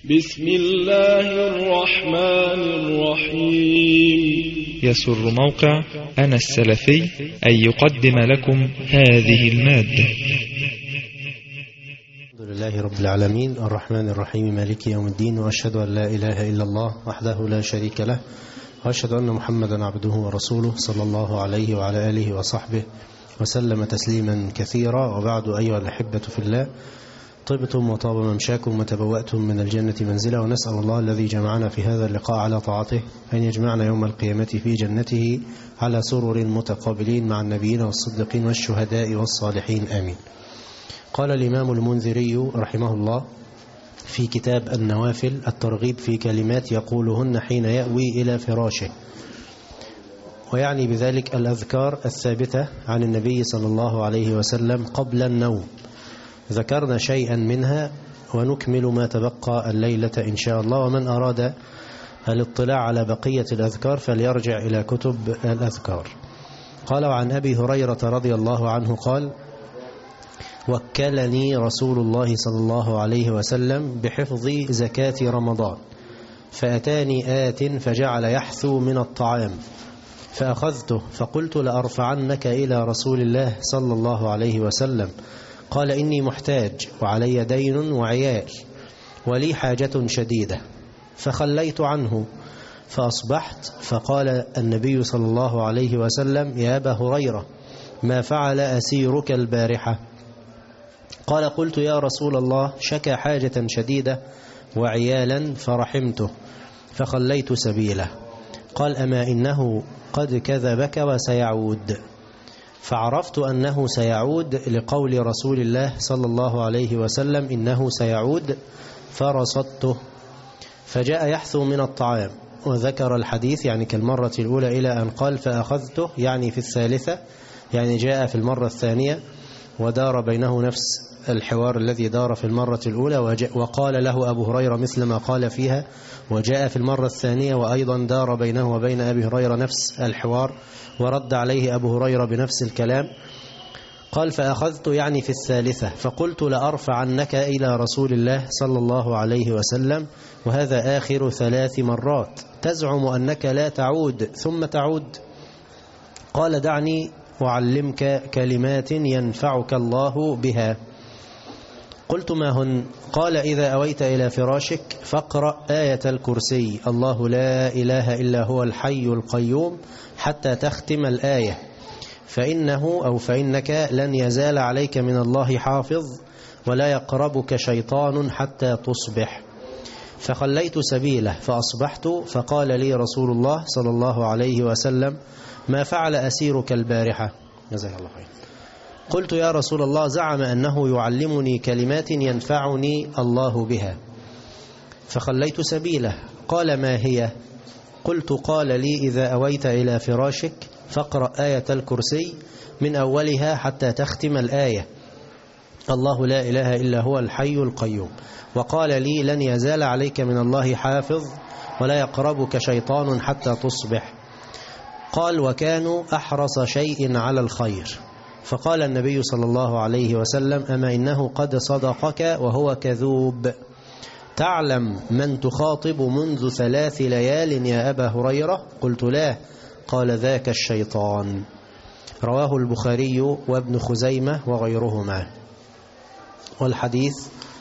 بسم الله الرحمن الرحيم. يسر موقع أنا السلفي أن يقدم لكم هذه المادة. الحمد لله رب العالمين الرحمن الرحيم مالك يوم الدين، وأشهد أن لا إله إلا الله وحده لا شريك له، وأشهد أن محمدا عبده ورسوله صلى الله عليه وعلى آله وصحبه وسلم تسليما كثيرا. وبعد، أيها الأحبة في الله، طبتم وطاب ممشاكم وتبوأتم من الجنة منزلا، ونسأل الله الذي جمعنا في هذا اللقاء على طاعته أن يجمعنا يوم القيامة في جنته على سرر متقابلين مع النبيين والصديقين والشهداء والصالحين، آمين. قال الإمام المنذري رحمه الله في كتاب النوافل الترغيب في كلمات يقولهن حين يأوي إلى فراشه، ويعني بذلك الأذكار الثابتة عن النبي صلى الله عليه وسلم قبل النوم. ذكرنا شيئا منها ونكمل ما تبقى الليلة إن شاء الله، ومن أراد الاطلاع على بقية الأذكار فليرجع إلى كتب الأذكار. قال: وعن أبي هريرة رضي الله عنه قال: وكلني رسول الله صلى الله عليه وسلم بحفظ زكاة رمضان، فأتاني آت فجعل يحثو من الطعام، فأخذته فقلت لأرفعنك إلى رسول الله صلى الله عليه وسلم. قال: إني محتاج وعلي دين وعيال ولي حاجة شديدة، فخليت عنه فأصبحت، فقال النبي صلى الله عليه وسلم: يا أبا هريرة، ما فعل أسيرك البارحة؟ قال: قلت: يا رسول الله، شكى حاجة شديدة وعيالا فرحمته فخليت سبيله. قال: أما إنه قد كذبك وسيعود. فعرفت أنه سيعود لقول رسول الله صلى الله عليه وسلم: إنه سيعود، فرصدته فجاء يحثو من الطعام، وذكر الحديث يعني كالمرة الأولى إلى أن قال: فأخذته يعني في الثالثة، يعني جاء في المرة الثانية ودار بينه نفس الحوار الذي دار في المرة الأولى، وقال له أبو هريرة مثل ما قال فيها، وجاء في المرة الثانية وأيضا دار بينه وبين أبي هريرة نفس الحوار، ورد عليه أبو هريرة بنفس الكلام. قال: فأخذت يعني في الثالثة، فقلت لأرفعنك إلى رسول الله صلى الله عليه وسلم، وهذا آخر 3 مرات، تزعم أنك لا تعود ثم تعود. قال: دعني وعلمك كلمات ينفعك الله بها. قلت: ما هن؟ قال: إذا أويت إلى فراشك فاقرأ آية الكرسي، الله لا إله إلا هو الحي القيوم، حتى تختم الآية، فإنك لن يزال عليك من الله حافظ، ولا يقربك شيطان حتى تصبح. فخليت سبيله فأصبحت، فقال لي رسول الله صلى الله عليه وسلم: ما فعل أسيرك البارحة؟ جزاك الله خير. قلت: يا رسول الله، زعم أنه يعلمني كلمات ينفعني الله بها، فخليت سبيله. قال: ما هي؟ قلت: قال لي: إذا أويت إلى فراشك فاقرأ آية الكرسي من أولها حتى تختم الآية، الله لا إله إلا هو الحي القيوم، وقال لي: لن يزال عليك من الله حافظ، ولا يقربك شيطان حتى تصبح. قال: وكانوا أحرص شيء على الخير. فقال النبي صلى الله عليه وسلم: أما إنه قد صدقك وهو كذوب. تعلم من تخاطب منذ 3 ليال يا أبا هريرة؟ قلت: لا. قال: ذاك الشيطان. رواه البخاري وابن خزيمة وغيرهما. والحديث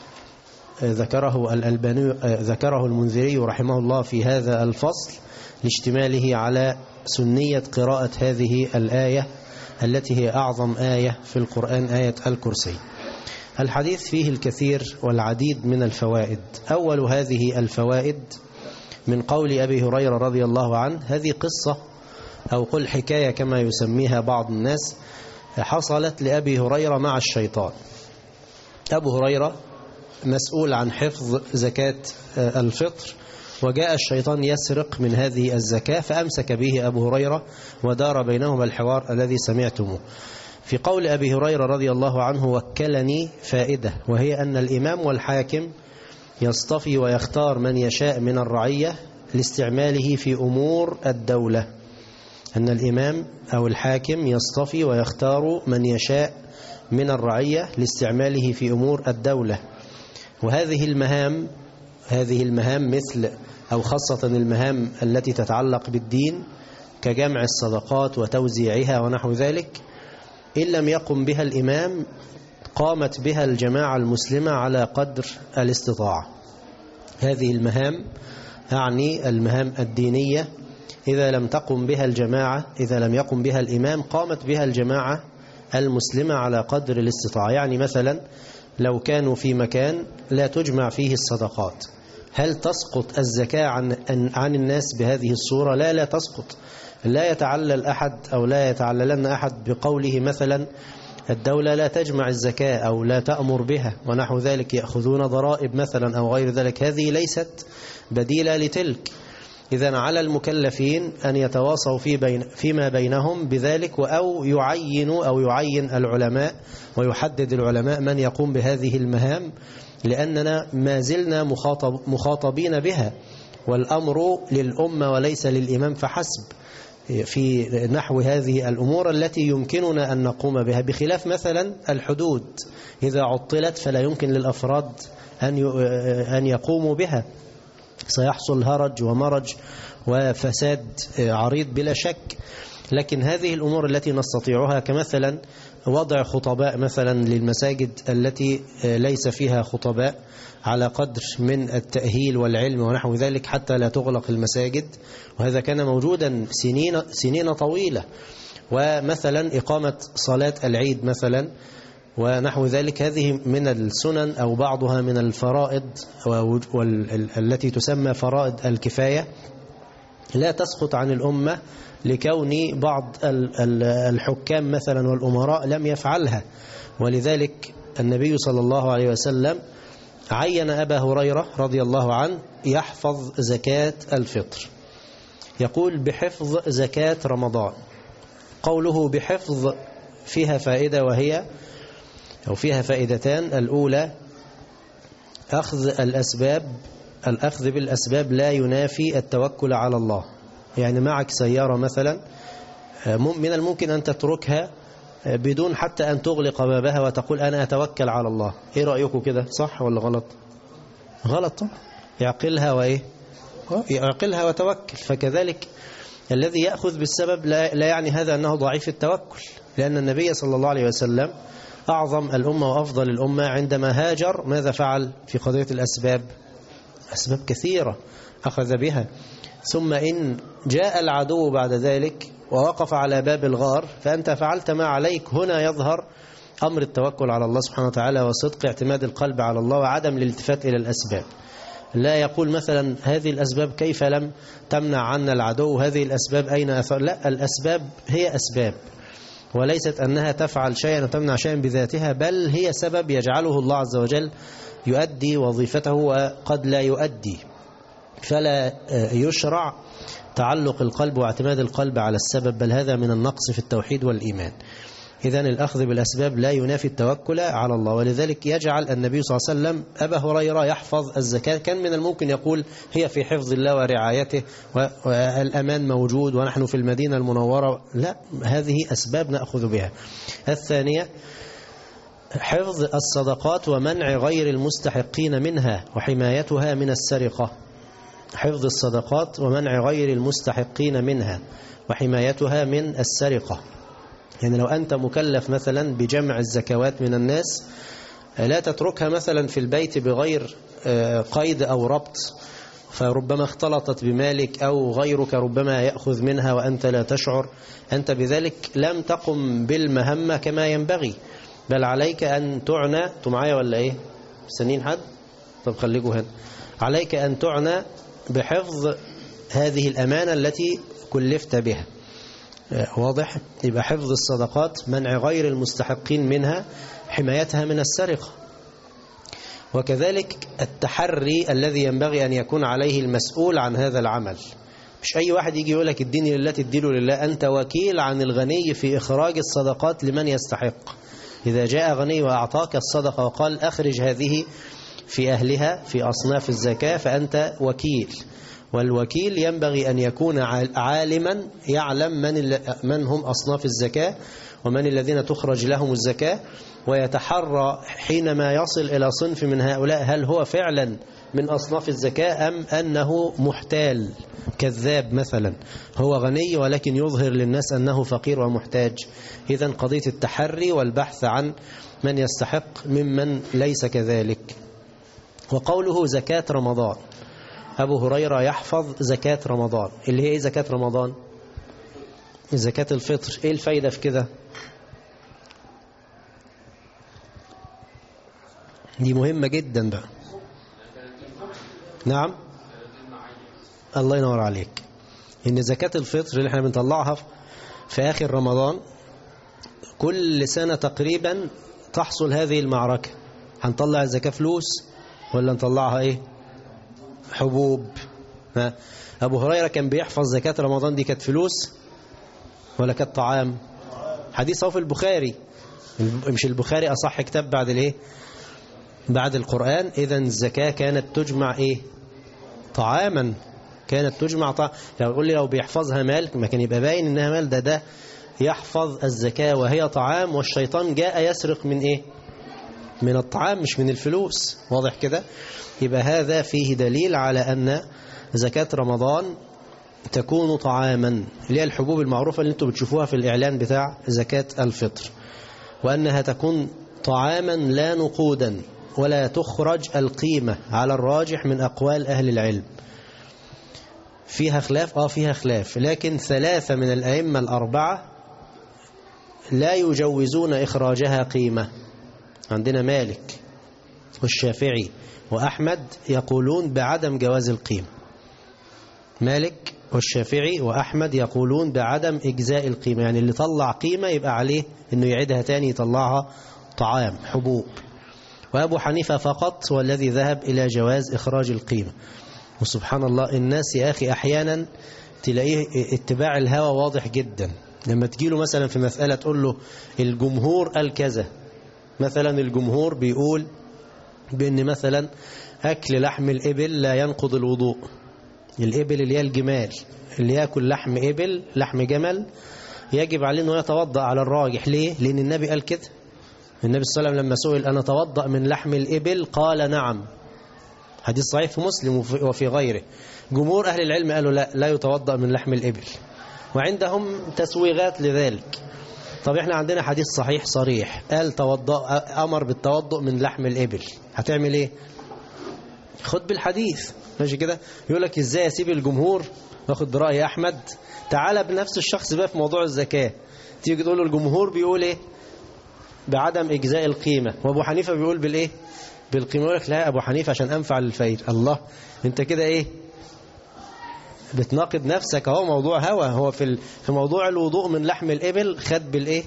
ذكره المنذري رحمه الله في هذا الفصل لاشتماله على سنية قراءة هذه الآية التي هي أعظم آية في القرآن، آية الكرسي. الحديث فيه الكثير والعديد من الفوائد. أول هذه الفوائد من قول أبي هريرة رضي الله عنه، هذه قصة أو قل حكاية كما يسميها بعض الناس، حصلت لأبي هريرة مع الشيطان. أبو هريرة مسؤول عن حفظ زكاة الفطر، وجاء الشيطان يسرق من هذه الزكاة، فأمسك به أبو هريرة ودار بينهما الحوار الذي سمعتموه. في قول أبي هريرة رضي الله عنه وكلني فائدة، وهي أن الإمام والحاكم يصطفي ويختار من يشاء من الرعية لاستعماله في أمور الدولة. أن الإمام أو الحاكم يصطفي ويختار من يشاء من الرعية لاستعماله في أمور الدولة، وهذه المهام هذه المهام مثل أو خاصة المهام التي تتعلق بالدين كجمع الصدقات وتوزيعها ونحو ذلك، إن لم يقم بها الإمام قامت بها الجماعة المسلمة على قدر الاستطاعة. هذه المهام يعني المهام الدينية إذا لم تقم بها الجماعة، إذا لم يقم بها الإمام قامت بها الجماعة المسلمة على قدر الاستطاعة. يعني مثلا لو كانوا في مكان لا تجمع فيه الصدقات، هل تسقط الزكاة عن الناس بهذه الصورة؟ لا تسقط. لا يتعلل أحد أو لا يتعللن أحد بقوله مثلا الدولة لا تجمع الزكاة أو لا تأمر بها ونحو ذلك، يأخذون ضرائب مثلا أو غير ذلك. هذه ليست بديلة لتلك. إذن على المكلفين أن يتواصوا فيما بينهم بذلك، أو يعين العلماء ويحدد العلماء من يقوم بهذه المهام، لأننا ما زلنا مخاطبين بها، والأمر للأمة وليس للإمام فحسب في نحو هذه الأمور التي يمكننا أن نقوم بها، بخلاف مثلا الحدود إذا عطلت فلا يمكن للأفراد أن يقوموا بها، سيحصل هرج ومرج وفساد عريض بلا شك. لكن هذه الأمور التي نستطيعها كمثلا وضع خطباء مثلا للمساجد التي ليس فيها خطباء على قدر من التأهيل والعلم ونحو ذلك حتى لا تغلق المساجد، وهذا كان موجودا سنين طويلة. ومثلا إقامة صلاة العيد مثلا ونحو ذلك، هذه من السنن أو بعضها من الفرائض التي تسمى فرائض الكفاية، لا تسقط عن الأمة لكون بعض الحكام مثلا والأمراء لم يفعلها. ولذلك النبي صلى الله عليه وسلم عين أبا هريرة رضي الله عنه يحفظ زكاة الفطر، يقول بحفظ زكاة رمضان. قوله بحفظ فيها فائدة، وهي أو فيها فائدتان. الأولى الأخذ بالأسباب لا ينافي التوكل على الله. يعني معك سيارة مثلا، من الممكن أن تتركها بدون حتى أن تغلق بابها وتقول أنا أتوكل على الله. إيه رأيكم كده، صح ولا غلط؟ غلط طبعا. يعقلها وتوكل. فكذلك الذي يأخذ بالسبب لا يعني هذا أنه ضعيف التوكل، لأن النبي صلى الله عليه وسلم أعظم الأمة وأفضل الأمة عندما هاجر ماذا فعل في قضية الأسباب؟ أسباب كثيرة أخذ بها. ثم إن جاء العدو بعد ذلك ووقف على باب الغار فأنت فعلت ما عليك. هنا يظهر أمر التوكل على الله سبحانه وتعالى وصدق اعتماد القلب على الله وعدم الالتفات إلى الأسباب. لا يقول مثلا هذه الأسباب كيف لم تمنع عنا العدو، هذه الأسباب أين أثر. لا، الأسباب هي أسباب، وليست أنها تفعل شيئا وتمنع شيئا بذاتها، بل هي سبب يجعله الله عز وجل يؤدي وظيفته وقد لا يؤدي. فلا يشرع تعلق القلب واعتماد القلب على السبب، بل هذا من النقص في التوحيد والإيمان. إذن الأخذ بالأسباب لا ينافي التوكل على الله. ولذلك يجعل النبي صلى الله عليه وسلم أبا هريرة يحفظ الزكاة. كان من الممكن يقول هي في حفظ الله ورعايته والأمان موجود ونحن في المدينة المنورة. لا، هذه أسباب نأخذ بها. الثانية حفظ الصدقات ومنع غير المستحقين منها وحمايتها من السرقة. حفظ الصدقات ومنع غير المستحقين منها وحمايتها من السرقة. يعني لو أنت مكلف مثلا بجمع الزكوات من الناس، لا تتركها مثلا في البيت بغير قيد أو ربط، فربما اختلطت بمالك أو غيرك ربما يأخذ منها وأنت لا تشعر. أنت بذلك لم تقم بالمهمة كما ينبغي، بل عليك أن تعنى. معايا ولا إيه؟ سنين حد؟ طب خليكوا هنا. عليك أن تعنى بحفظ هذه الأمانة التي كلفت بها. واضح؟ يبقى حفظ الصدقات، منع غير المستحقين منها، حمايتها من السرقة. وكذلك التحري الذي ينبغي أن يكون عليه المسؤول عن هذا العمل. مش أي واحد يجي يقول لك اديني لله تديله لله. أنت وكيل عن الغني في إخراج الصدقات لمن يستحق. إذا جاء غني وأعطاك الصدقة وقال أخرج هذه في أهلها في أصناف الزكاة، فأنت وكيل. والوكيل ينبغي أن يكون عالما يعلم من هم أصناف الزكاة ومن الذين تخرج لهم الزكاة، ويتحرى حينما يصل إلى صنف من هؤلاء هل هو فعلا من أصناف الزكاة أم أنه محتال كذاب مثلا، هو غني ولكن يظهر للناس أنه فقير ومحتاج. إذن قضية التحري والبحث عن من يستحق ممن ليس كذلك. وقوله زكاة رمضان، أبو هريرة يحفظ زكاة رمضان اللي هي إيه زكاة رمضان؟ زكاة الفطر. إيه الفايدة في كده؟ دي مهمة جدا بقى. نعم، الله ينور عليك. إن زكاة الفطر اللي احنا بنطلعها في آخر رمضان كل سنة تقريبا تحصل هذه المعركة، هنطلع الزكاة فلوس ولا نطلعها ايه؟ حبوب. أبو هريرة كان بيحفظ زكاة رمضان دي كانت فلوس ولا كانت طعام؟ حديث في البخاري، مش البخاري أصح كتاب بعد الايه؟ بعد القرآن. إذن الزكاة كانت تجمع ايه؟ طعاما. كانت تجمع طعام. لو يقول لي لو بيحفظها مال ما كان يبقى باين انها مال. ده يحفظ الزكاة وهي طعام، والشيطان جاء يسرق من ايه؟ من الطعام مش من الفلوس. واضح كده؟ يبقى هذا فيه دليل على أن زكاة رمضان تكون طعاما، اللي هي الحبوب المعروفة اللي انتم بتشوفوها في الإعلان بتاع زكاة الفطر، وأنها تكون طعاما لا نقودا ولا تخرج القيمة على الراجح من أقوال أهل العلم. فيها خلاف؟ فيها خلاف، لكن 3 من الأئمة الأربعة لا يجوزون إخراجها قيمة. عندنا مالك والشافعي وأحمد يقولون بعدم جواز القيمة. مالك والشافعي وأحمد يقولون بعدم إجزاء القيمة، يعني اللي طلع قيمة يبقى عليه إنه يعيدها تاني يطلعها طعام حبوب. وأبو حنيفة فقط هو الذي ذهب إلى جواز إخراج القيمة. وسبحان الله الناس يا أخي أحيانا تلاقيه اتباع الهوى واضح جدا. لما تجيله مثلا في مسألة تقول له الجمهور قال كذا، مثلا الجمهور بيقول بأن مثلا أكل لحم الإبل لا ينقض الوضوء. الإبل اللي هي الجمال، اللي يأكل لحم إبل لحم جمل يجب عليه أنه يتوضأ على الراجح. ليه؟ لأن النبي قال كده. النبي صلى الله عليه وسلم لما سئل أنا أتوضأ من لحم الإبل قال نعم، حديث صحيح في مسلم وفي غيره. جمهور أهل العلم قالوا لا يتوضأ من لحم الإبل، وعندهم تسويغات لذلك. طب احنا عندنا حديث صحيح صريح قال أمر بالتوضؤ من لحم الإبل، هتعمل ايه؟ خد بالحديث، ماشي كده؟ يقول لك ازاي اسيب الجمهور واخد برأي أحمد؟ تعالى بنفس الشخص بقى في موضوع الزكاة، تيجي تقول له الجمهور بيقول ايه؟ بعدم إجزاء القيمة، وأبو حنيفة بيقول بالايه؟ بالقيمة. يقول لك لا أبو حنيفة عشان أنفع للفقير. الله، انت كده ايه؟ بتناقض نفسك اهو. موضوع هوى. هو في موضوع الوضوء من لحم الإبل خد بالايه؟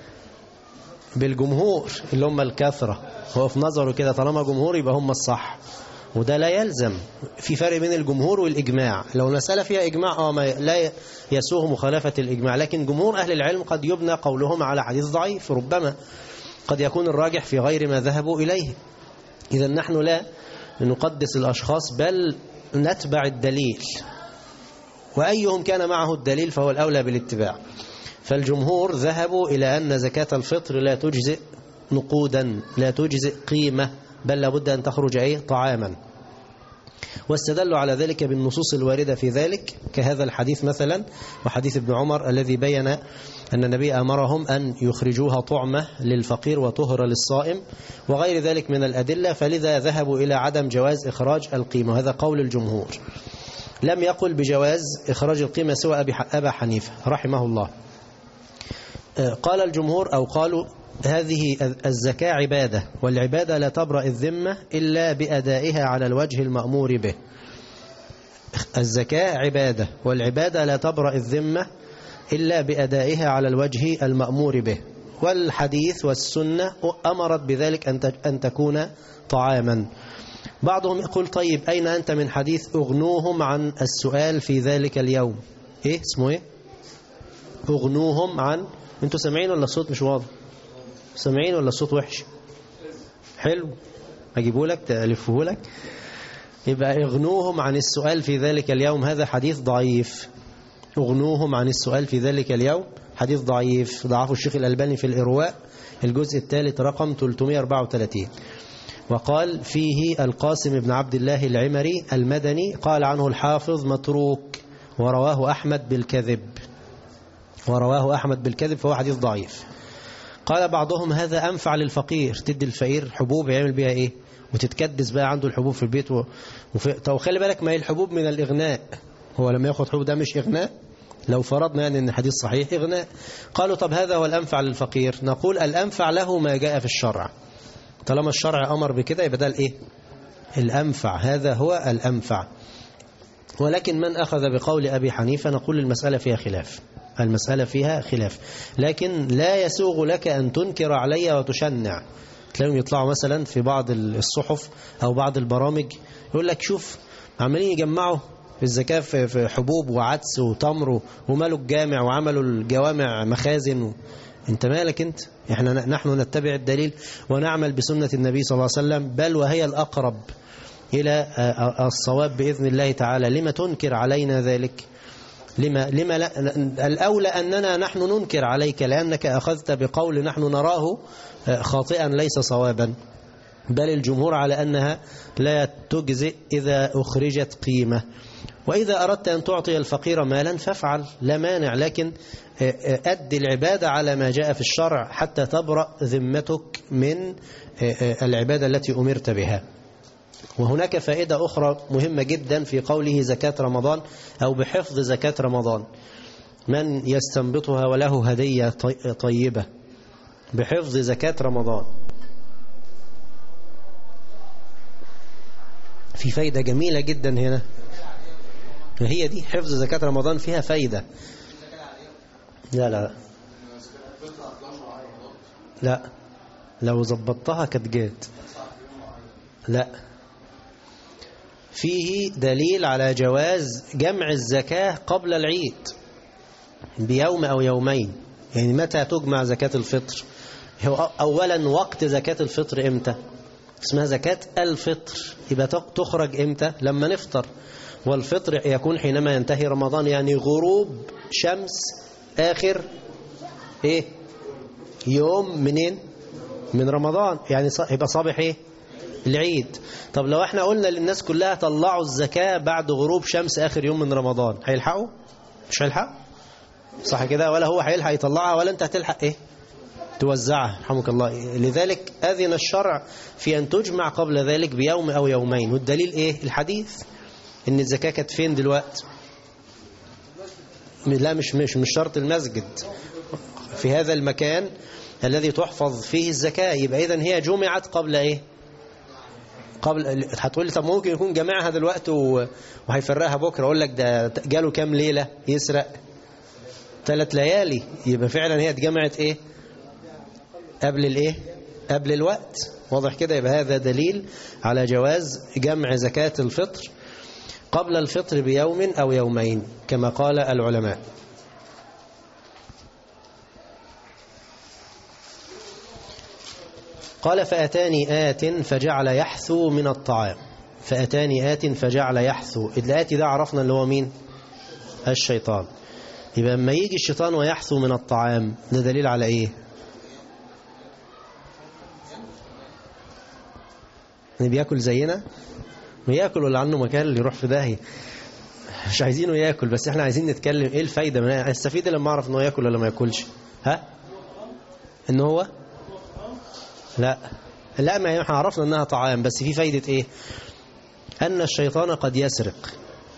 بالجمهور اللي هم الكثرة. هو في نظره كده طالما جمهور يبقى هم الصح، وده لا يلزم. في فرق بين الجمهور والإجماع. لو المسألة فيها إجماع ما لا يسوغ مخالفة الإجماع، لكن جمهور أهل العلم قد يبنى قولهم على حديث ضعيف، ربما قد يكون الراجح في غير ما ذهبوا إليه. إذا نحن لا نقدس الأشخاص بل نتبع الدليل، وأيهم كان معه الدليل فهو الأولى بالاتباع. فالجمهور ذهبوا إلى أن زكاة الفطر لا تجزئ نقودا، لا تجزئ قيمة، بل لابد أن تخرج أيه؟ طعاما. واستدلوا على ذلك بالنصوص الواردة في ذلك، كهذا الحديث مثلا، وحديث ابن عمر الذي بين أن النبي أمرهم أن يخرجوها طعمة للفقير وطهر للصائم، وغير ذلك من الأدلة. فلذا ذهبوا إلى عدم جواز إخراج القيمة، هذا قول الجمهور. لم يقل بجواز إخراج القيمة سوى أبا حنيفة رحمه الله. قال الجمهور أو قالوا هذه الزكاة عبادة، والعبادة لا تبرأ الذمة إلا بأدائها على الوجه المأمور به. الزكاة عبادة، والعبادة لا تبرأ الذمة إلا بأدائها على الوجه المأمور به. والحديث والسنة أمرت بذلك أن تكون طعاما. بعضهم يقول طيب أين أنت من حديث أغنوهم عن السؤال في ذلك اليوم؟ إيه اسمه إيه؟ أغنوهم عن، أنتوا سامعين ولا الصوت مش واضح؟ سامعين ولا الصوت وحش؟ حلو، أجيبه لك تألفه لك. يبقى اغنوهم عن السؤال في ذلك اليوم، هذا حديث ضعيف. اغنوهم عن السؤال في ذلك اليوم حديث ضعيف، ضعفه الشيخ الألباني في الإرواء الجزء الثالث رقم 334. وقال فيه القاسم بن عبد الله العمري المدني، قال عنه الحافظ متروك، ورواه أحمد بالكذب فهو حديث ضعيف. قال بعضهم هذا أنفع للفقير، تدي الفقير حبوب يعمل بها إيه، وتتكدس بقى عنده الحبوب في البيت طب خلي بالك، ما هي الحبوب من الإغناء، هو لما ياخد حبوب ده مش إغناء؟ لو فرضنا يعني أن الحديث صحيح إغناء. قالوا طب هذا هو الأنفع للفقير، نقول الأنفع له ما جاء في الشرع، طالما الشرع أمر بكده يبقى ده الإيه؟ الأنفع، هذا هو الأنفع. ولكن من أخذ بقول أبي حنيفة نقول المسألة فيها خلاف، لكن لا يسوغ لك أن تنكر علي وتشنع. تلاقيهم يطلعوا مثلا في بعض الصحف أو بعض البرامج يقول لك شوف عمالين يجمعوا الزكاة في حبوب وعدس وتمر ومالوا الجامع وعملوا الجوامع مخازن. انت مالك انت؟ نحن نتبع الدليل ونعمل بسنة النبي صلى الله عليه وسلم، بل وهي الأقرب إلى الصواب بإذن الله تعالى. لما تنكر علينا ذلك؟ لما لا؟ الأولى أننا نحن ننكر عليك، لأنك أخذت بقول نحن نراه خاطئا ليس صوابا، بل الجمهور على أنها لا تجزئ إذا أخرجت قيمة. وإذا أردت أن تعطي الفقير مالا فافعل، لا مانع، لكن أدي العبادة على ما جاء في الشرع حتى تبرأ ذمتك من العبادة التي أمرت بها. وهناك فائدة أخرى مهمة جدا في قوله زكاة رمضان أو بحفظ زكاة رمضان، من يستنبطها وله هدية طيبة بحفظ زكاة رمضان. في فايدة جميلة جدا هنا، هي دي حفظ زكاة رمضان فيها فايدة. لا لو ظبطتها كانت جات. لا، فيه دليل على جواز جمع الزكاة قبل العيد بيوم أو يومين. يعني متى تجمع زكاة الفطر؟ هو أولا وقت زكاة الفطر إمتى؟ اسمها زكاة الفطر، يبقى تخرج إمتى؟ لما نفطر، والفطر يكون حينما ينتهي رمضان، يعني غروب شمس آخر إيه؟ يوم منين؟ من رمضان، يعني يبقى صباح إيه؟ العيد. طب لو احنا قلنا للناس كلها طلعوا الزكاة بعد غروب شمس آخر يوم من رمضان، هيلحقوا؟ مش هيلحق، صح كده؟ ولا هو هيلحق يطلعها ولا انت هتلحق ايه توزعها، رحمك الله. لذلك أذن الشرع في أن تجمع قبل ذلك بيوم أو يومين. والدليل ايه؟ الحديث ان الزكاة كانت فين دلوقتي؟ لا مش شرط المسجد، في هذا المكان الذي تحفظ فيه الزكاة. يبقى إذن هي جمعت قبل ايه؟ قبل. هتقول لي طب ممكن يكون جمعها دلوقتي وهيفرقها بكره. اقول لك ده جاله كام ليله يسرق؟ 3 ليالي. يبقى فعلا هي اتجمعت ايه؟ قبل الايه؟ قبل الوقت. واضح كده؟ يبقى هذا دليل على جواز جمع زكاة الفطر قبل الفطر بيوم أو يومين كما قال العلماء. قال فأتاني آت فجعل يحثو من الطعام. فأتاني آت فجعل يحثو. الآتي ده عرفنا اللي هو مين؟ الشيطان. يبقى لما يجي الشيطان ويحثو من الطعام، ده دليل على ايه؟ يعني بياكل زينا؟ بياكل ولا عنه مكان اللي يروح في داهية؟ مش عايزينه ياكل، بس احنا عايزين نتكلم ايه الفايدة من استفيد لما اعرف انه ياكل ولا ما ياكلش. ها؟ ان هو لا ما احنا عرفنا انها طعام، بس في فايدة ايه؟ ان الشيطان قد يسرق.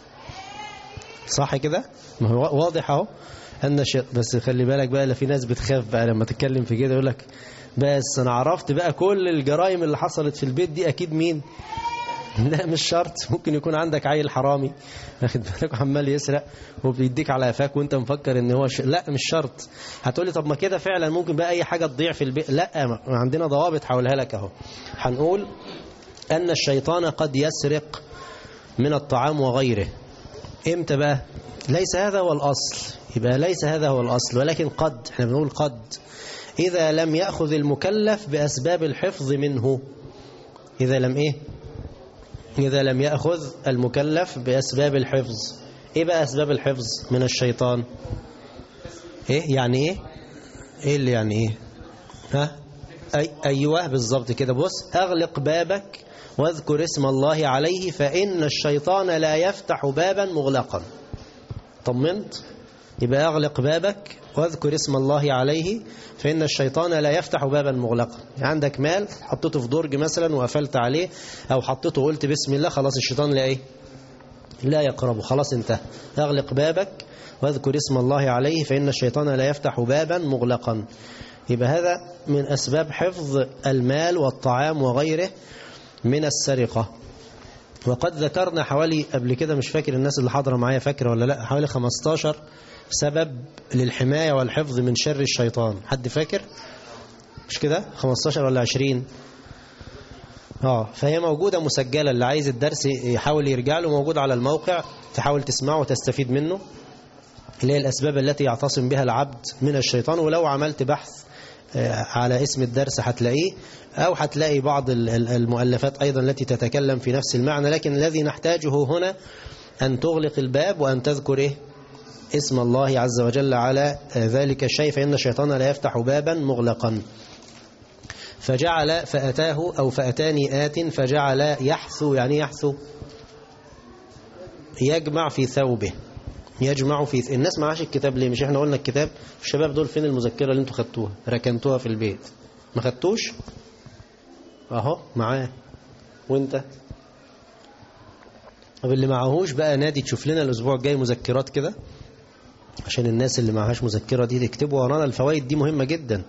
صح كده؟ ما هو واضح اهو ان بس خلي بالك بقى، في ناس بتخاف بقى لما تتكلم في كده، يقول لك بس انا عرفت بقى كل الجرائم اللي حصلت في البيت دي اكيد مين. لا مش شرط، ممكن يكون عندك عيل حرامي واخد بالك عمال يسرق وبيديك على قفاك وانت مفكر ان هو لا مش شرط. هتقولي طب ما كده فعلا ممكن بقى اي حاجه تضيع في البيت. لا، عندنا ضوابط حولها لك اهو. هنقول ان الشيطان قد يسرق من الطعام وغيره. امتى بقى؟ ليس هذا هو الاصل، يبقى ليس هذا هو الاصل، ولكن قد، احنا بنقول قد اذا لم ياخذ المكلف باسباب الحفظ منه. اذا لم ايه؟ إذا لم يأخذ المكلف بأسباب الحفظ. إيه بقى أسباب الحفظ من الشيطان؟ إيه يعني إيه؟ إيه اللي يعني إيه؟ ها؟ أيوه بالظبط كده. بص، أغلق بابك واذكر اسم الله عليه فإن الشيطان لا يفتح بابا مغلقا. طمنت؟ يبقى أغلق بابك واذكر اسم الله عليه فإن الشيطان لا يفتح بابا مغلقا. عندك مال حطيته في درج مثلا وقفلت عليه، أو حطيته وقلت بسم الله، خلاص الشيطان لا إيه؟ لا يقربه، خلاص انتهى. أغلق بابك واذكر اسم الله عليه فإن الشيطان لا يفتح بابا مغلقا. يبقى هذا من أسباب حفظ المال والطعام وغيره من السرقة. وقد ذكرنا حوالي قبل كده، مش فاكر الناس اللي حاضرة معايا فاكرة ولا لا، حوالي 15 سبب للحماية والحفظ من شر الشيطان. حد فاكر؟ مش كده 15 ولا 20؟ فهي موجودة مسجلة، اللي عايز الدرس يحاول يرجع له، موجود على الموقع، تحاول تسمعه وتستفيد منه، اللي هي الأسباب التي يعتصم بها العبد من الشيطان. ولو عملت بحث على اسم الدرس هتلاقيه، أو هتلاقي بعض المؤلفات أيضا التي تتكلم في نفس المعنى. لكن الذي نحتاجه هنا أن تغلق الباب وأن تذكر اسم الله عز وجل على ذلك الشيء، فإن الشيطان لا يفتح بابا مغلقا. فجعل فأتاه أو فأتاني آت فجعل يحثو. يعني يحثو يجمع في ثوبه، يجمع في الناس معاش الكتاب ليه؟ مش احنا قلنا الكتاب؟ الشباب دول فين المذكرة اللي انتوا خدتوها ركنتوها في البيت؟ ما خدتوش؟ اهو معاه. وانت؟ طب اللي معهوش بقى نادي تشوف لنا الاسبوع الجاي مذكرات كده، عشان الناس اللي معهاش مذكرة دي تكتبوا ورانا، الفوائد دي مهمة جدا.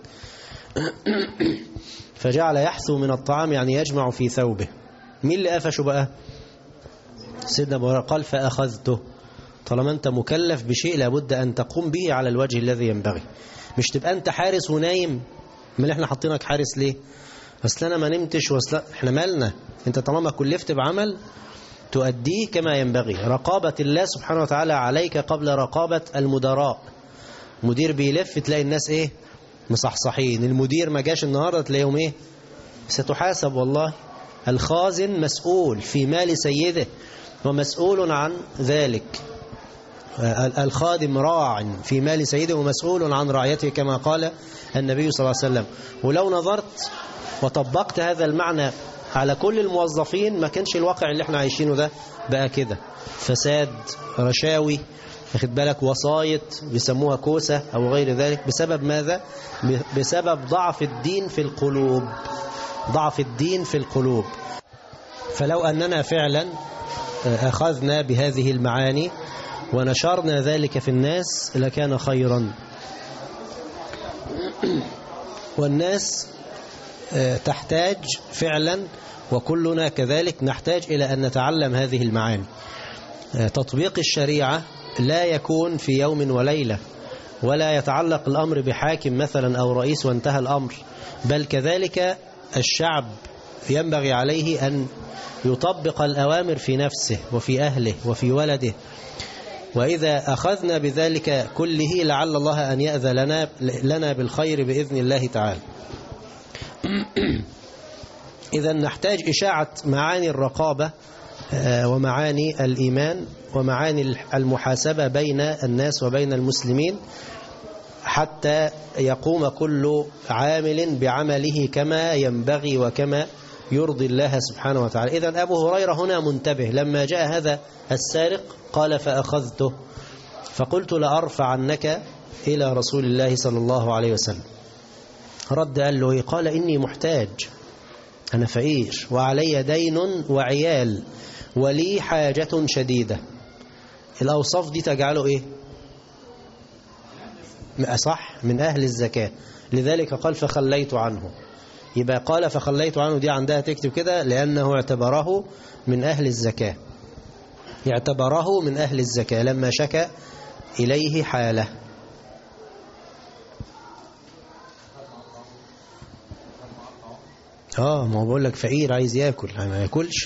فجعل يحثو من الطعام يعني يجمع في ثوبه. مين اللي قفشه بقى؟ سيدنا أبو هريرة قال فأخذته. طالما أنت مكلف بشيء لابد أن تقوم به على الوجه الذي ينبغي، مش تبقى أنت حارس ونايم. من احنا حاطينك حارس ليه؟ أصل أنا ما نمتش، احنا مالنا؟ أنت طالما كلفت بعمل تؤديه كما ينبغي. رقابة الله سبحانه وتعالى عليك قبل رقابة المدراء. مدير بيلف تلاقي الناس ايه؟ مصحصحين. المدير ما جاش النهاردة تلاقيهم ايه؟ ستحاسب والله. الخازن مسؤول في مال سيده ومسؤول عن ذلك. الخادم راع في مال سيده ومسؤول عن رعيته كما قال النبي صلى الله عليه وسلم. ولو نظرت وطبقت هذا المعنى على كل الموظفين ما كانش الواقع اللي احنا عايشينه ده بقى كده. فساد، رشاوي، واخد بالك، وسايط بيسموها كوسة أو غير ذلك. بسبب ماذا؟ بسبب ضعف الدين في القلوب. ضعف الدين في القلوب. فلو أننا فعلا أخذنا بهذه المعاني ونشرنا ذلك في الناس لكان خيرا. والناس تحتاج فعلا، وكلنا كذلك نحتاج إلى أن نتعلم هذه المعاني. تطبيق الشريعة لا يكون في يوم وليلة، ولا يتعلق الأمر بحاكم مثلا أو رئيس وانتهى الأمر، بل كذلك الشعب ينبغي عليه أن يطبق الأوامر في نفسه وفي أهله وفي ولده. وإذا أخذنا بذلك كله لعل الله أن يأذن لنا بالخير بإذن الله تعالى. إذا نحتاج إشاعة معاني الرقابة ومعاني الإيمان ومعاني المحاسبة بين الناس وبين المسلمين، حتى يقوم كل عامل بعمله كما ينبغي وكما يرضي الله سبحانه وتعالى. إذن أبو هريرة هنا منتبه. لما جاء هذا السارق قال فأخذته، فقلت لأرفع عنك إلى رسول الله صلى الله عليه وسلم. رد قال له إيه؟ قال إني محتاج، أنا فقير وعلي دين وعيال ولي حاجة شديدة. الأوصاف دي تجعله إيه؟ صح، من أهل الزكاة. لذلك قال فخليت عنه. يبقى قال فخليت عنه دي عندها تكتب كده، لأنه اعتبره من أهل الزكاة. اعتبره من أهل الزكاة لما شكى إليه حاله. ما بقول لك فقير عايز ياكل، ما ياكلش.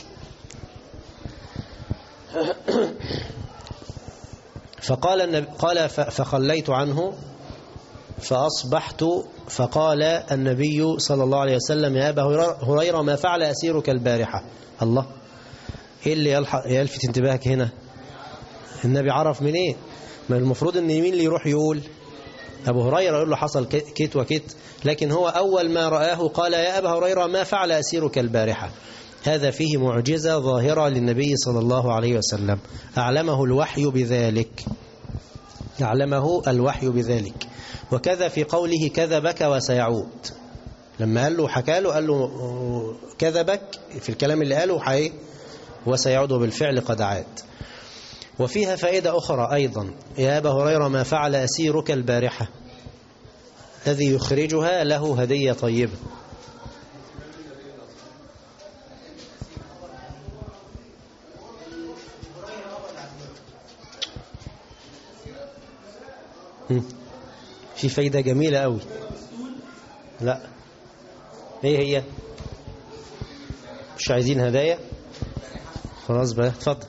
فقال النبي قال فخليت عنه فأصبحت، فقال النبي صلى الله عليه وسلم يا أبا هريرة ما فعل أسيرك البارحة؟ الله، إيه اللي يلفت انتباهك هنا؟ النبي عرف من إيه؟ ما المفروض أن مين اللي يروح يقول؟ أبو هريرة يقول له حصل كت وكت، لكن هو أول ما رآه قال يا أبا هريرة ما فعل أسيرك البارحة. هذا فيه معجزة ظاهرة للنبي صلى الله عليه وسلم، أعلمه الوحي بذلك، أعلمه الوحي بذلك. وكذا في قوله كذبك وسيعود، لما قال له حكى له قال له كذبك في الكلام اللي قاله وسيعود بالفعل قد عاد. وفيها فائدة أخرى أيضا، يا أبا هريرة ما فعل أسيرك البارحة، الذي يخرجها له هدية طيبة. في فايدة جميلة قوي. لا ايه هي؟ مش عايزين هدايا؟ خلاص بقى اتفضل.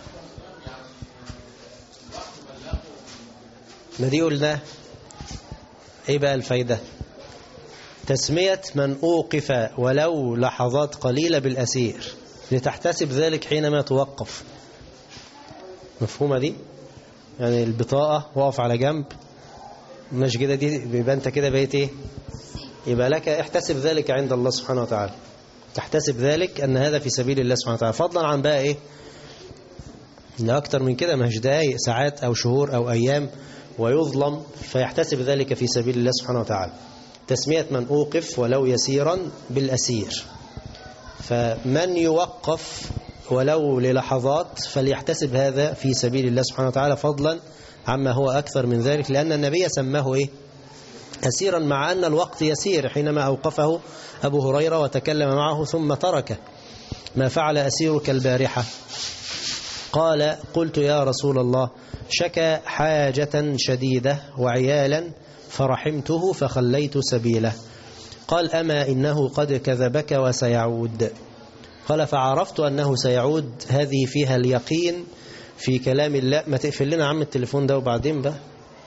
ما دي قلنا ايه بقى الفايدة؟ تسمية من أوقف ولو لحظات قليلة بالأسير لتحتسب ذلك حينما توقف. مفهومة دي؟ يعني البطاقة وقف على جنب مش كده، دي يبقى انت كده بقيت ايه؟ يبقى لك احتسب ذلك عند الله سبحانه وتعالى، تحتسب ذلك ان هذا في سبيل الله سبحانه وتعالى، فضلا عن بقى ايه لا اكتر من كده، مش دقايق ساعات او شهور او ايام ويظلم، فيحتسب ذلك في سبيل الله سبحانه وتعالى. تسمية من أوقف ولو يسيرا بالأسير، فمن يوقف ولو للحظات فليحتسب هذا في سبيل الله سبحانه وتعالى، فضلا عما هو أكثر من ذلك، لأن النبي سماه إيه؟ أسيرا، مع أن الوقت يسير حينما أوقفه أبو هريرة وتكلم معه ثم تركه. ما فعل أسيرك البارحة؟ قال قلت يا رسول الله شكى حاجة شديدة وعيالا فرحمته فخليت سبيله. قال أما إنه قد كذبك وسيعود. قال فعرفت أنه سيعود، هذه فيها اليقين في كلام الله. ما تقفل لنا عم التليفون ده وبعدين بقى.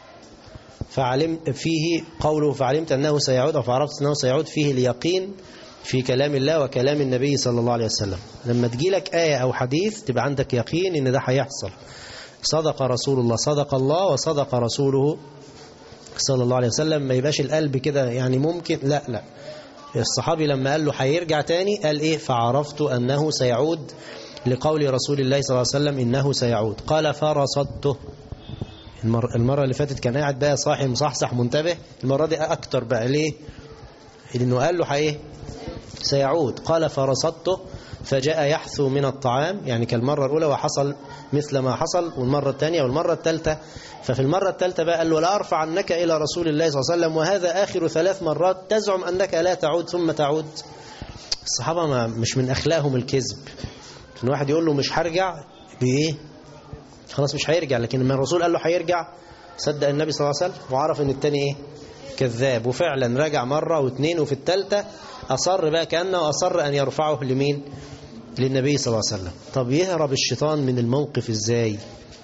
فيه قوله فعلمت أنه سيعود أو فعرفت أنه سيعود، فيه اليقين في كلام الله وكلام النبي صلى الله عليه وسلم. لما تجيلك آية أو حديث تبقى عندك يقين إن ده هيحصل. صدق رسول الله، صدق الله وصدق رسوله صلى الله عليه وسلم. ما يبقاش القلب كده يعني ممكن، لا. الصحابي لما قال له هيرجع تاني قال إيه؟ فعرفت أنه سيعود، لقول رسول الله صلى الله عليه وسلم إنه سيعود. قال فرصدته. المرة اللي فاتت كان قاعد بقى صاحي مصحصح منتبه، المرة دي أكتر بقى. ليه؟ لأنه قال له هيه سيعود. قال فرصدته فجاء يحثو من الطعام، يعني كالمرة الأولى، وحصل مثل ما حصل، والمرة الثانية والمرة الثالثة. ففي المرة الثالثة بقى قال له لا أرفع عنك إلى رسول الله صلى الله عليه وسلم، وهذا آخر 3 مرات تزعم أنك لا تعود ثم تعود. الصحابة مش من أخلاقهم الكذب، إن واحد يقول له مش هرجع بإيه؟ خلاص مش هيرجع. لكن لما الرسول قال له هيرجع صدق النبي صلى الله عليه وسلم وعرف ان التاني ايه؟ كذاب. وفعلا رجع مرة واثنين، وفي الثالثة أصر بقى كأنه أصر أن يرفعه لمين؟ للنبي صلى الله عليه وسلم. طب يهرب الشيطان من الموقف ازاي؟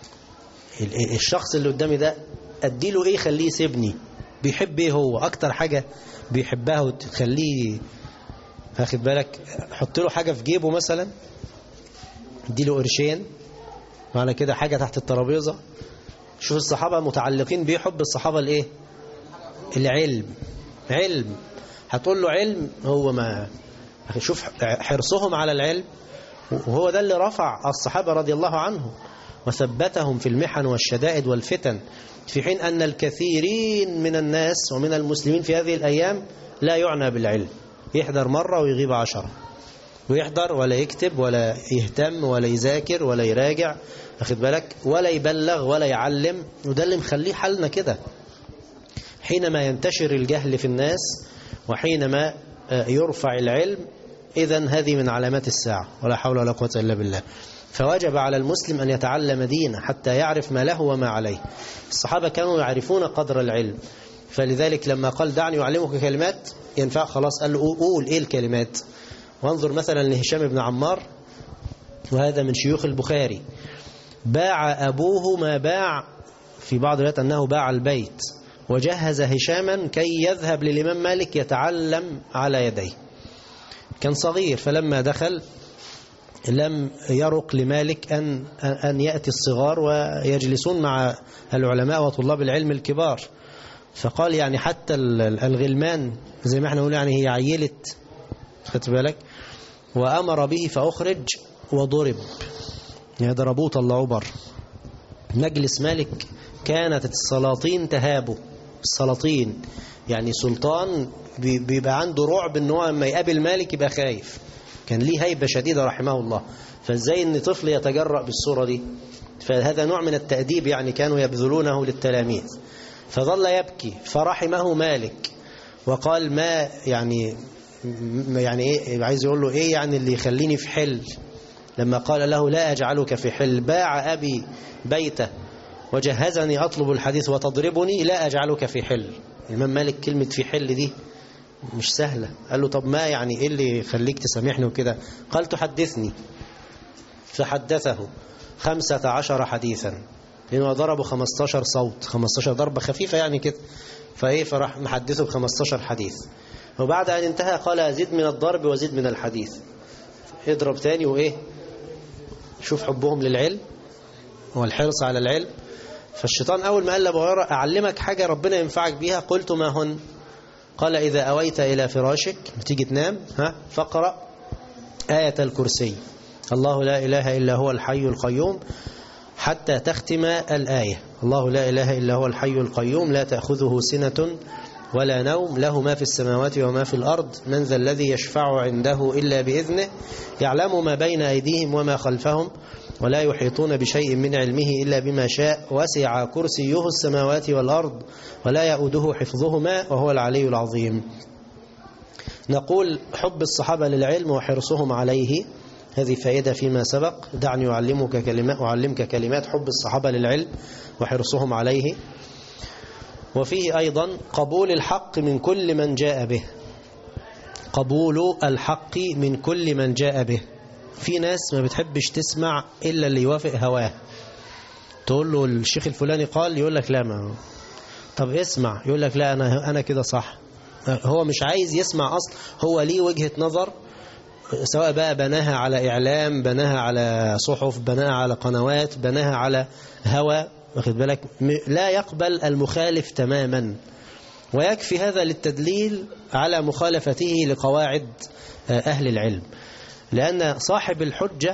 الشخص اللي قدامي ده اديله ايه خليه يسيبني؟ بيحب ايه هو؟ اكتر حاجة بيحبها وتخليه واخد بالك، حط له حاجة في جيبه مثلا، اديله قرشين معنى كده حاجة تحت الترابيزة. شوف الصحابة متعلقين بيحب الصحابة الايه؟ العلم. علم، هتقول له علم، هو ما شوف حرصهم على العلم، وهو ده اللي رفع الصحابة رضي الله عنهم وثبتهم في المحن والشدائد والفتن، في حين أن الكثيرين من الناس ومن المسلمين في هذه الأيام لا يعنى بالعلم، يحضر مرة ويغيب 10، ويحضر ولا يكتب ولا يهتم ولا يذاكر ولا يراجع، واخد بالك، ولا يبلغ ولا يعلم. وده اللي مخليه حالنا كده. حينما ينتشر الجهل في الناس وحينما يرفع العلم، إذن هذه من علامات الساعة، ولا حول ولا قوة إلا بالله. فوجب على المسلم أن يتعلم دينه حتى يعرف ما له وما عليه. الصحابة كانوا يعرفون قدر العلم، فلذلك لما قال دعني أعلمك كلمات ينفع، خلاص قال له قول إيه الكلمات. وانظر مثلا لهشام بن عمار، وهذا من شيوخ البخاري، باع أبوه ما باع، في بعض الوقت أنه باع البيت، وجهز هشاما كي يذهب للإمام مالك يتعلم على يديه. كان صغير، فلما دخل لم يرق لمالك أن يأتي الصغار ويجلسون مع العلماء وطلاب العلم الكبار، فقال يعني حتى الغلمان زي ما احنا نقول يعني هي عيلت، خدت بالك، وأمر به فأخرج وضرب، يعني ضربوه طلعوه بره مجلس مالك. كانت السلاطين تهابه، السلاطين يعني سلطان بيبقى عنده رعب ان هو لما يقابل مالك يبقى خايف، كان ليه هيبة شديدة رحمه الله. فازاي ان طفل يتجرأ بالصورة دي؟ فهذا نوع من التأديب يعني كانوا يبذلونه للتلاميذ. فظل يبكي فرحمه مالك وقال ما يعني ايه، عايز يقول له ايه يعني اللي يخليني في حل؟ لما قال له لا أجعلك في حل، باع أبي بيته وجهزني أطلب الحديث وتضربني، لا أجعلك في حل. الإمام مالك كلمة في حل دي مش سهلة. قال له طب ما يعني إيه اللي يخليك تسامحني وكده؟ قال تحدثني. فحدثه 15 حديثا، لأنه ضربه 15 صوت، 15 ضربة خفيفة يعني كده. فراح محدثه ب15 حديث. وبعد أن انتهى قال زد من الضرب وزد من الحديث، اضرب تاني وإيه. شوف حبهم للعلم والحرص على العلم. فالشيطان أول ما قال لأبو هريرة أعلمك حاجة ربنا ينفعك بيها، قلت ما هن؟ قال إذا أويت إلى فراشك بتيجي تنام فاقرأ آية الكرسي، الله لا إله إلا هو الحي القيوم، حتى تختم الآية. الله لا إله إلا هو الحي القيوم لا تأخذه سنة ولا نوم، له ما في السماوات وما في الأرض، من ذا الذي يشفع عنده إلا بإذنه، يعلم ما بين أيديهم وما خلفهم، ولا يحيطون بشيء من علمه إلا بما شاء، وسع كرسيه السماوات والأرض ولا يؤوده حفظهما وهو العلي العظيم. نقول حب الصحابة للعلم وحرصهم عليه، هذه فائدة فيما سبق. دعني أعلمك كلمات حب الصحابة للعلم وحرصهم عليه. وفيه أيضا قبول الحق من كل من جاء به، قبول الحق من كل من جاء به. في ناس ما بتحبش تسمع إلا اللي يوافق هواه. تقول له الشيخ الفلاني قال، يقول لك لا، ما طب اسمع، يقول لك لا أنا كده صح. هو مش عايز يسمع أصلا، هو ليه وجهة نظر، سواء بقى بناها على إعلام، بناها على صحف، بناها على قنوات، بناها على هوى، واخد بالك، لا يقبل المخالف تماما. ويكفي هذا للتدليل على مخالفته لقواعد أهل العلم، لأن صاحب الحجة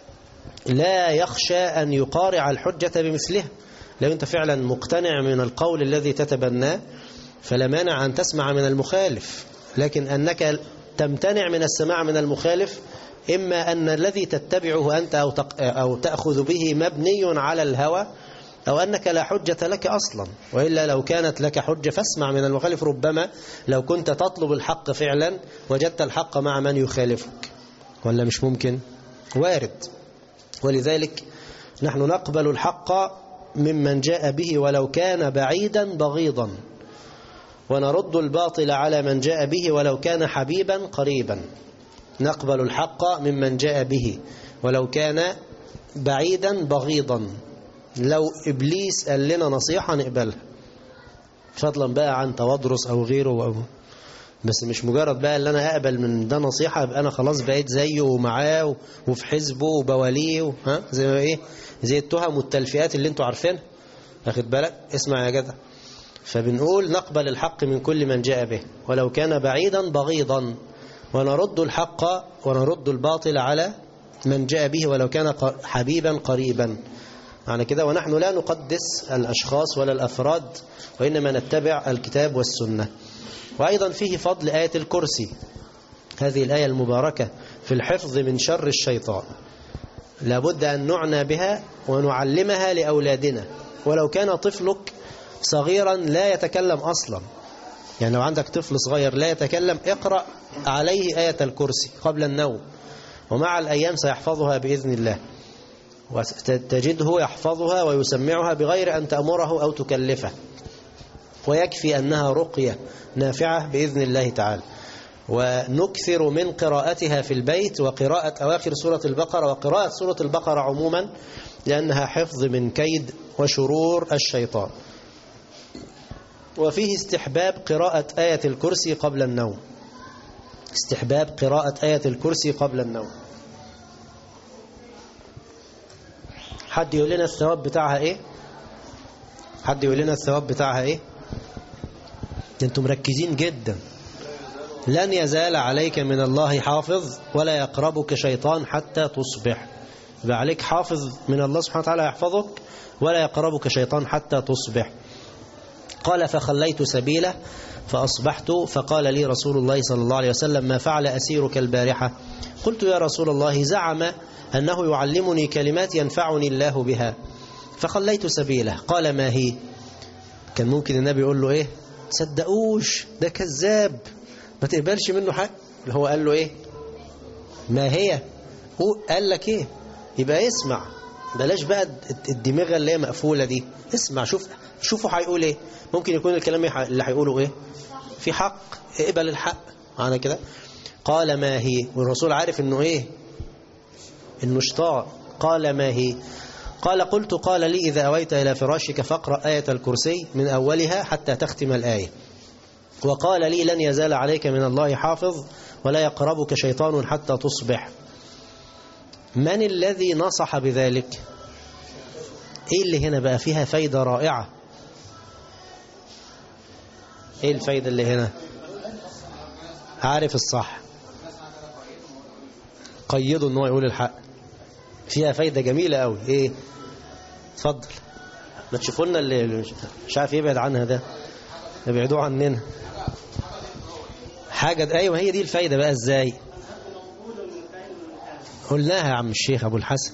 لا يخشى أن يقارع الحجة بمثلها. لو أنت فعلا مقتنع من القول الذي تتبناه فلا مانع أن تسمع من المخالف، لكن أنك تمتنع من السماع من المخالف، إما أن الذي تتبعه أنت أو تأخذ به مبني على الهوى، أو أنك لا حجة لك أصلا. وإلا لو كانت لك حجة فاسمع من المخالف، ربما لو كنت تطلب الحق فعلا وجدت الحق مع من يخالفك، ولا مش ممكن؟ وارد. ولذلك نحن نقبل الحق ممن جاء به ولو كان بعيدا بغيضا، ونرد الباطل على من جاء به ولو كان حبيبا قريبا. نقبل الحق ممن جاء به ولو كان بعيدا بغيضا. لو إبليس قال لنا نصيحة نقبلها، فضلا بقى عن توادرس أو غيره، بس مش مجرد بقى اللي أنا أقبل من ده نصيحة يبقى أنا خلاص بقيت زيه ومعاه وفي حزبه وبواليه، زي ما إيه، زي التهم والتلفئات اللي انتوا عارفينها، أخد بالك. اسمع يا جدع. فبنقول نقبل الحق من كل من جاء به ولو كان بعيدا بغيضا، ونرد الحق ونرد الباطل على من جاء به ولو كان حبيبا قريبا. معنى كده ونحن لا نقدس الأشخاص ولا الأفراد، وإنما نتبع الكتاب والسنة. وأيضا فيه فضل آية الكرسي، هذه الآية المباركة في الحفظ من شر الشيطان. لابد أن نعنى بها ونعلمها لأولادنا، ولو كان طفلك صغيرا لا يتكلم أصلا. يعني لو عندك طفل صغير لا يتكلم، اقرأ عليه آية الكرسي قبل النوم، ومع الأيام سيحفظها بإذن الله، وتجده يحفظها ويسمعها بغير أن تأمره أو تكلفه. ويكفي أنها رقية نافعة بإذن الله تعالى. ونكثر من قراءتها في البيت، وقراءة أواخر سورة البقرة، وقراءة سورة البقرة عموما، لأنها حفظ من كيد وشرور الشيطان. وفيه استحباب قراءة آية الكرسي قبل النوم، استحباب قراءة آية الكرسي قبل النوم. حد يقول لنا الثواب بتاعها إيه؟ حد يقول لنا الثواب بتاعها إيه؟ أنتم مركزين جدا. لن يزال عليك من الله حافظ ولا يقربك شيطان حتى تصبح. يبقى عليك حافظ من الله سبحانه وتعالى يحفظك، ولا يقربك شيطان حتى تصبح. قال فخليت سبيله فأصبحت فقال لي رسول الله صلى الله عليه وسلم ما فعل أسيرك البارحة؟ قلت يا رسول الله زعم أنه يعلمني كلمات ينفعني الله بها فخليت سبيله. قال ما هي؟ كان ممكن النبي يقول له إيه؟ تصدقوش ده كذاب ما تقبلش منه حق. هو قال له إيه؟ ما هي؟ هو قال لك إيه؟ يبقى اسمع، بلاش بقى الدماغ اللي هي مقفولة دي. اسمع، شوفوا هيقول إيه. ممكن يكون الكلام اللي هيقوله إيه؟ في حق، اقبل الحق معنا كده. قال ما هي؟ والرسول عارف إنه إيه؟ إنه شطار. قال ما هي؟ قال قلت قال لي إذا أويت إلى فراشك فاقرأ آية الكرسي من أولها حتى تختم الآية. وقال لي لن يزال عليك من الله حافظ ولا يقربك شيطان حتى تصبح. من الذي نصح بذلك؟ إيه اللي هنا بقى فيها فايدة رائعة؟ إيه الفايدة اللي هنا؟ عارف الصح، قيده إنه يقول الحق. فيها فايدة جميلة قوي. إيه؟ اتفضل. ما تشوفوا لنا اللي مش عارف يبعد عنها ده يبعدوه عننا حاجة. أيوة هي دي الفايدة بقى. إزاي؟ قلناها يا عم الشيخ أبو الحسن.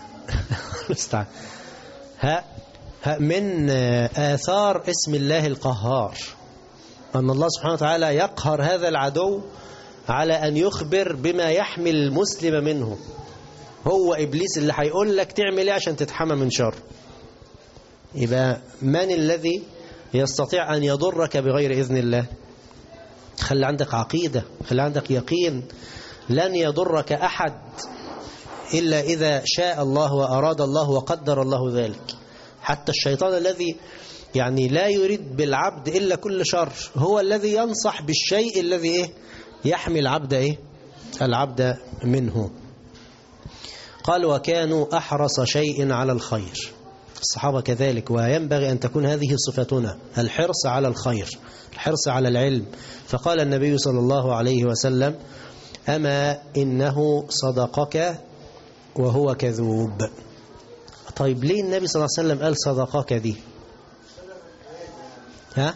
من آثار اسم الله القهار أن الله سبحانه وتعالى يقهر هذا العدو على أن يخبر بما يحمل المسلم منه. هو إبليس اللي هيقول لك تعمل إيه عشان تتحمى من شر. يبقى من الذي يستطيع أن يضرك بغير إذن الله؟ خلي عندك عقيدة، خلي عندك يقين. لن يضرك أحد إلا إذا شاء الله وأراد الله وقدر الله ذلك. حتى الشيطان الذي يعني لا يريد بالعبد إلا كل شر هو الذي ينصح بالشيء الذي إيه؟ يحمي العبد إيه؟ العبد منه. قال وكانوا أحرص شيء على الخير. الصحابة كذلك، وينبغي أن تكون هذه صفتنا، الحرص على الخير، الحرص على العلم. فقال النبي صلى الله عليه وسلم أما إنه صدقك وهو كذوب. طيب ليه النبي صلى الله عليه وسلم قال صدقك دي؟ ها؟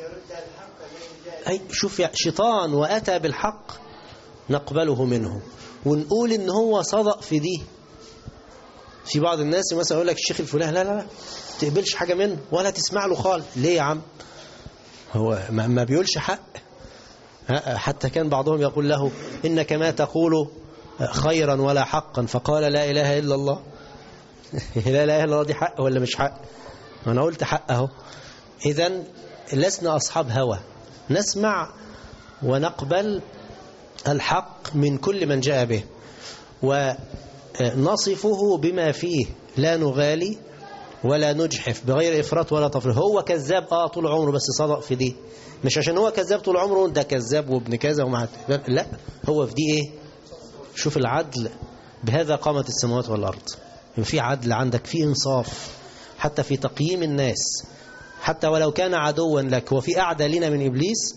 أي شوف يا شيطان وأتى بالحق نقبله منه ونقول إن هو صدق في دي. في بعض الناس مثلا يقول لك الشيخ الفلاني لا لا لا تقبلش حاجة منه ولا تسمع له خالص. ليه يا عم؟ هو ما بيقولش حق. حتى كان بعضهم يقول له إنك ما تقول خيرا ولا حقا، فقال لا إله إلا الله. لا إله إلا الله دي حق ولا مش حق؟ أنا قلت حق أهو. إذن لسنا أصحاب هوى، نسمع ونقبل الحق من كل من جاء به ونصفه بما فيه، لا نغالي ولا نجحف بغير إفراط ولا تفريط. هو كذاب طول عمره بس صدق في دي، مش عشان هو كذاب طول عمره ده كذاب وابن كذا ومع لا، هو في دي إيه؟ شوف العدل. بهذا قامت السماوات والأرض. في عدل عندك، في إنصاف حتى في تقييم الناس، حتى ولو كان عدوا لك. وفي أعدى لنا من إبليس.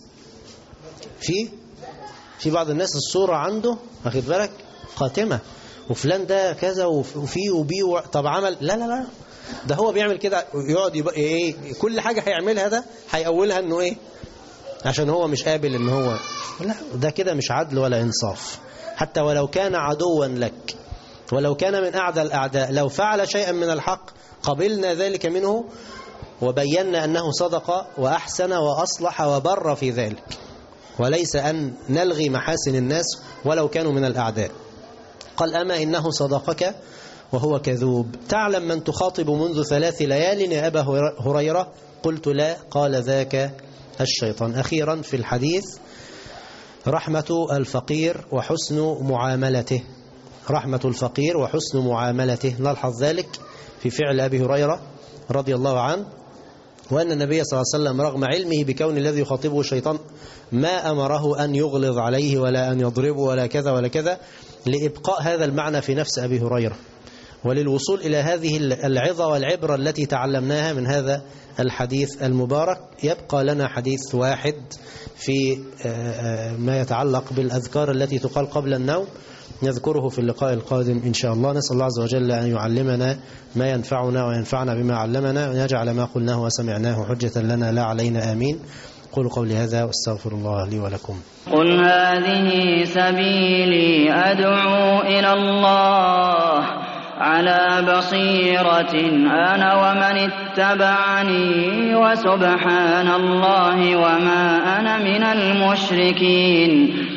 في بعض الناس الصورة عنده واخد بالك قاتمة، وفلان ده كذا وفي وبي طب عمل لا لا لا، ده هو بيعمل كده يقعد يبقى ايه كل حاجة هيعملها ده هيأولها انه ايه عشان هو مش قابل ان هو لا، ده كده مش عدل ولا انصاف. حتى ولو كان عدوا لك ولو كان من أعدى الأعداء، لو فعل شيئا من الحق قبلنا ذلك منه وبينا أنه صدق وأحسن وأصلح وبر في ذلك، وليس أن نلغي محاسن الناس ولو كانوا من الأعداء. قال أما إنه صدقك وهو كذوب. تعلم من تخاطب منذ 3 ليال يا أبا هريرة؟ قلت لا. قال ذاك الشيطان. أخيرا في الحديث رحمة الفقير وحسن معاملته. رحمة الفقير وحسن معاملته. نلحظ ذلك في فعل أبي هريرة رضي الله عنه، وأن النبي صلى الله عليه وسلم رغم علمه بكون الذي يخاطبه الشيطان ما أمره أن يغلظ عليه ولا أن يضربه ولا كذا ولا كذا، لإبقاء هذا المعنى في نفس أبي هريرة. وللوصول إلى هذه العظة والعبرة التي تعلمناها من هذا الحديث المبارك يبقى لنا حديث واحد في ما يتعلق بالأذكار التي تقال قبل النوم، نذكره في اللقاء القادم إن شاء الله. نسأل الله عز وجل أن يعلمنا ما ينفعنا وينفعنا بما علمنا، وأن يجعل ما قلناه وسمعناه حجة لنا لا علينا. آمين. قولوا قولي هذا واستغفر الله لي ولكم. قل هذه سبيلي أدعو إلى الله على بصيرة أنا ومن اتبعني وسبحان الله وما أنا من المشركين.